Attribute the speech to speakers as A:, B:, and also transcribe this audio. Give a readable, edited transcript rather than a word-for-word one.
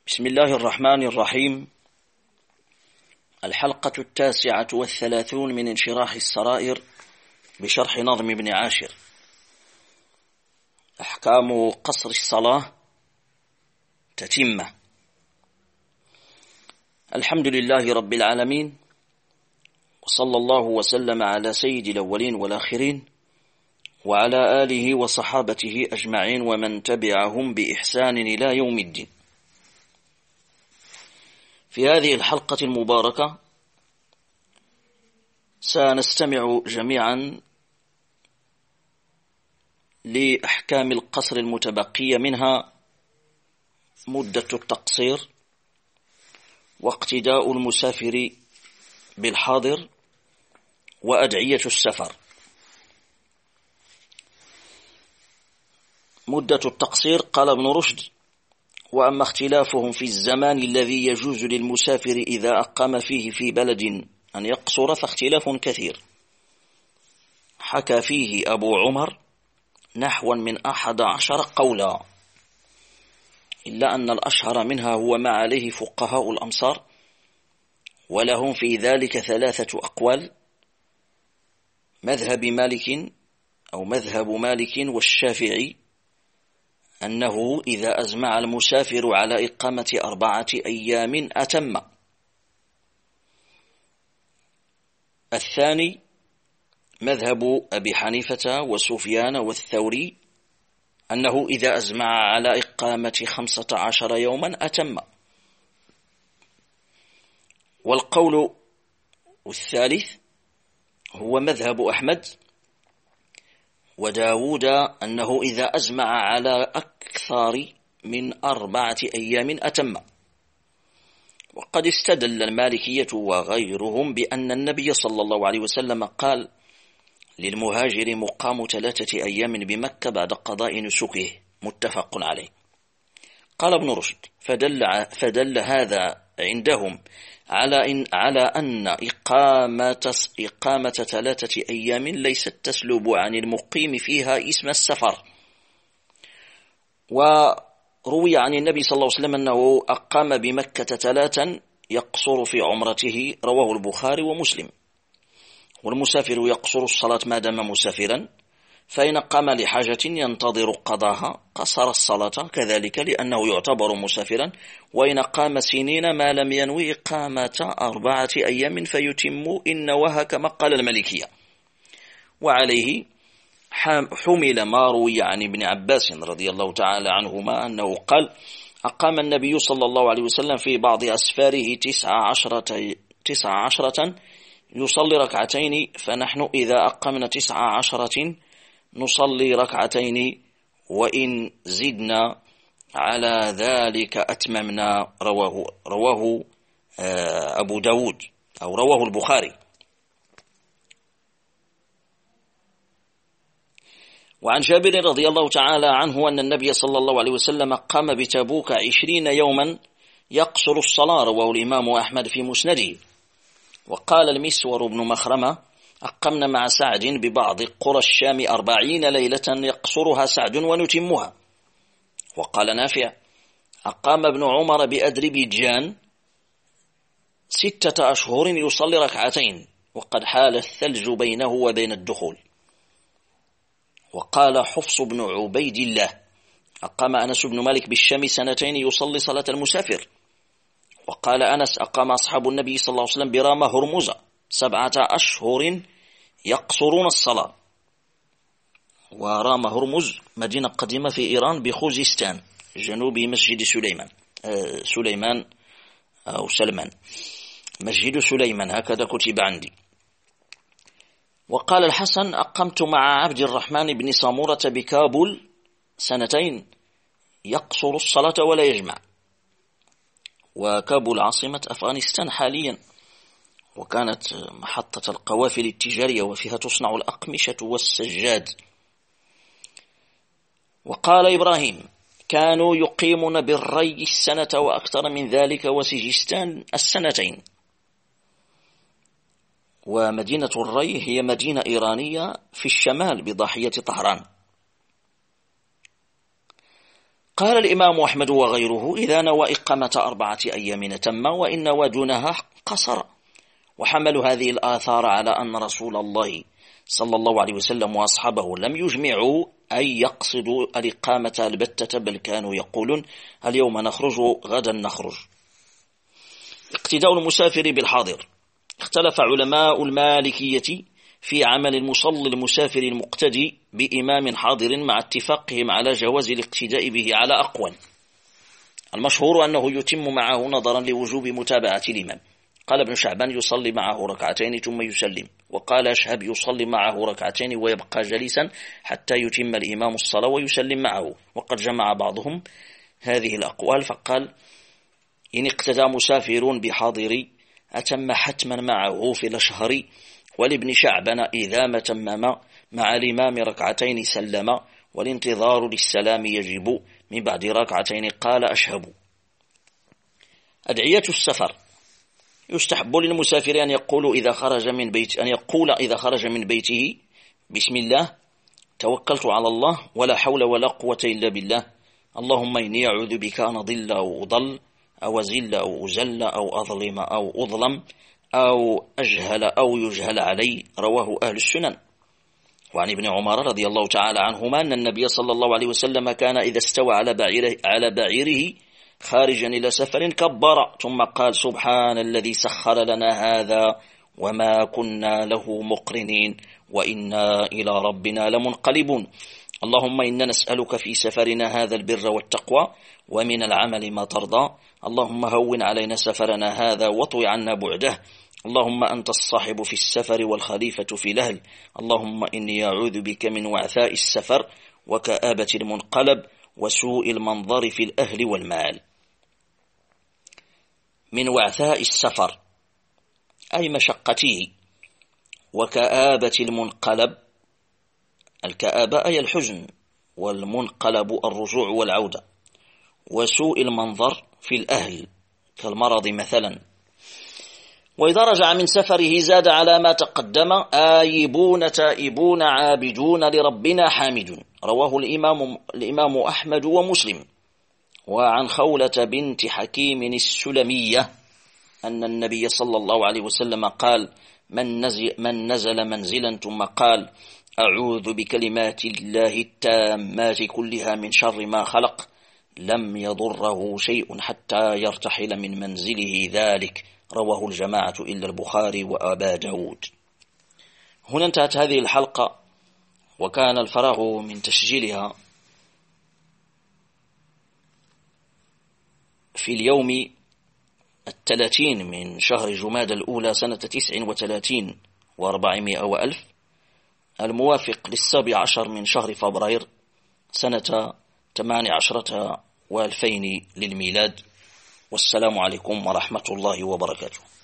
A: بسم الله الرحمن الرحيم. الحلقة 39 من انشراح السرائر بشرح نظم ابن عاشر. أحكام قصر الصلاة تتمة. الحمد لله رب العالمين، وصلى الله وسلم على سيد الأولين والآخرين وعلى آله وصحابته أجمعين ومن تبعهم بإحسان إلى يوم الدين. في هذه الحلقة المباركة سنستمع جميعا لأحكام القصر المتبقية، منها مدة التقصير، واقتداء المسافر بالحاضر، وأدعية السفر. مدة التقصير قال ابن رشد: وأما اختلافهم في الزمان الذي يجوز للمسافر إذا أقام فيه في بلد أن يقصر فاختلاف كثير، حكى فيه أبو عمر نحوا من 11 قولا، إلا أن الأشهر منها هو ما عليه فقهاء الأمصار، ولهم في ذلك 3 أقوال: مذهب مالك والشافعي أنه إذا أزمع المسافر على إقامة 4 أيام أتم. الثاني مذهب أبي حنيفة وسفيان والثوري أنه إذا أزمع على إقامة 15 يوما أتم. والقول الثالث هو مذهب أحمد وداود أنه إذا أزمع على أكثر من 4 أيام أتم. وقد استدل المالكية وغيرهم بأن النبي صلى الله عليه وسلم قال للمهاجر مقام 3 أيام بمكة بعد قضاء نسكه، متفق عليه. قال ابن رشد: فدل هذا عندهم على أن إقامة 3 أيام ليست تسلب عن المقيم فيها اسم السفر. وروي عن النبي صلى الله عليه وسلم أنه أقام بمكة 3 يقصر في عمرته، رواه البخاري ومسلم. والمسافر يقصر الصلاة ما دام مسافرا، فإن قام لحاجة ينتظر قضاها قصر الصلاة كذلك لأنه يعتبر مسافرا، وإن قام سنين ما لم ينوي إقامة 4 أيام فيتم إن نواها كما قال المالكية. وعليه حمل ما روي عن ابن عباس رضي الله تعالى عنهما أنه قال: أقام النبي صلى الله عليه وسلم في بعض أسفاره 19 يصلي 2 ركعتين، فنحن إذا أقمنا 19 نصلي 2 ركعتين، وإن زدنا على ذلك أتممنا. رواه أبو داود أو رواه البخاري. وعن جابر رضي الله تعالى عنه أن النبي صلى الله عليه وسلم قام بتبوك 20 يوما يقصر الصلاة، رواه الإمام أحمد في مسنده. وقال المسور بن مخرمة: أقمنا مع سعد ببعض قرى الشام 40 ليلة يقصرها سعد ونتمها. وقال نافع: أقام ابن عمر بأذربيجان 6 أشهر يصلي 2 ركعتين، وقد حال الثلج بينه وبين الدخول. وقال حفص بن عبيد الله: أقام أنس بن مالك بالشام 2 سنين يصلي صلاة المسافر. وقال أنس: أقام أصحاب النبي صلى الله عليه وسلم برامة هرمز 7 أشهر يقصرون الصلاة. ورام هرمز مدينة قديمة في إيران بخوزستان جنوب مسجد سليمان أو سلمان، مسجد سليمان هكذا كتب عندي. وقال الحسن: أقمت مع عبد الرحمن بن سامورة بكابول 2 سنين يقصر الصلاة ولا يجمع. وكابول عاصمة أفغانستان حاليا، وكانت محطة القوافل التجارية وفيها تصنع الأقمشة والسجاد. وقال إبراهيم: كانوا يقيمون بالري 1 سنة وأكثر من ذلك، وسجستان 2 سنين. ومدينة الري هي مدينة إيرانية في الشمال بضاحية طهران. قال الإمام أحمد وغيره: إذا نوى إقامة 4 أيام تم، وإن نوى دونها قصر. وحملوا هذه الآثار على أن رسول الله صلى الله عليه وسلم وأصحابه لم يجمعوا أي يقصدوا الإقامة البتة، بل كانوا يقولون: اليوم نخرج غدا نخرج. اقتداء المسافر بالحاضر. اختلف علماء المالكية في عمل المصلي المسافر المقتدي بإمام حاضر، مع اتفاقهم على جواز الاقتداء به على أقوال. المشهور أنه يتم معه نظرا لوجوب متابعة الإمام. قال ابن شعبان: يصلي معه 2 ثم يسلم. وقال أشهب: يصلي معه 2 ويبقى جليسا حتى يتم الإمام الصلاة ويسلم معه. وقد جمع بعضهم هذه الأقوال فقال: إن اقتدى مسافر بحاضر أتم حتما معه في الأشهر. ولابن شعبان: إذا ما تمم مع الإمام 2 سلم، والانتظار للسلام يجب من بعد 2. قال أشهب. أدعية السفر. يستحب للمسافر أن يقول إذا خرج من بيته: بسم الله، توكلت على الله، ولا حول ولا قوة إلا بالله، اللهم إني أعوذ بك أن أضل أو أضل أو أزل أو أزل أو أظلم أو أظلم أو أجهل أو يجهل علي. رواه أهل السنن. وعن ابن عمر رضي الله تعالى عنهما أن النبي صلى الله عليه وسلم كان إذا استوى على بعيره خارجا إلى سفر كبر، ثم قال: سبحان الذي سخر لنا هذا وما كنا له مقرنين وإنا إلى ربنا لمنقلبون. اللهم إنا نسألك في سفرنا هذا البر والتقوى، ومن العمل ما ترضى. اللهم هون علينا سفرنا هذا واطوي عنا بعده. اللهم أنت الصاحب في السفر والخليفة في الأهل. اللهم إني أعوذ بك من وعثاء السفر وكآبة المنقلب وسوء المنظر في الأهل والمال. من وعثاء السفر أي مشقته، وكآبة المنقلب، الكآبة أي الحزن، والمنقلب الرجوع والعودة، وسوء المنظر في الأهل كالمرض مثلا. وإذا رجع من سفره زاد على ما تقدم: آيبون تائبون عابدون لربنا حامدون. رواه الإمام أحمد ومسلم. وعن خولة بنت حكيم السلمية أن النبي صلى الله عليه وسلم قال: من نزل منزلا ثم قال: أعوذ بكلمات الله التامات كلها من شر ما خلق، لم يضره شيء حتى يرتحل من منزله ذلك. رواه الجماعة إلا البخاري وأبا داود. هنا انتهت هذه الحلقة، وكان الفراغ من تسجيلها في اليوم 30 من شهر جمادى الأولى سنة 39 و400 وألف، الموافق 17 من شهر فبراير سنة 18 و2000 للميلاد. والسلام عليكم ورحمة الله وبركاته.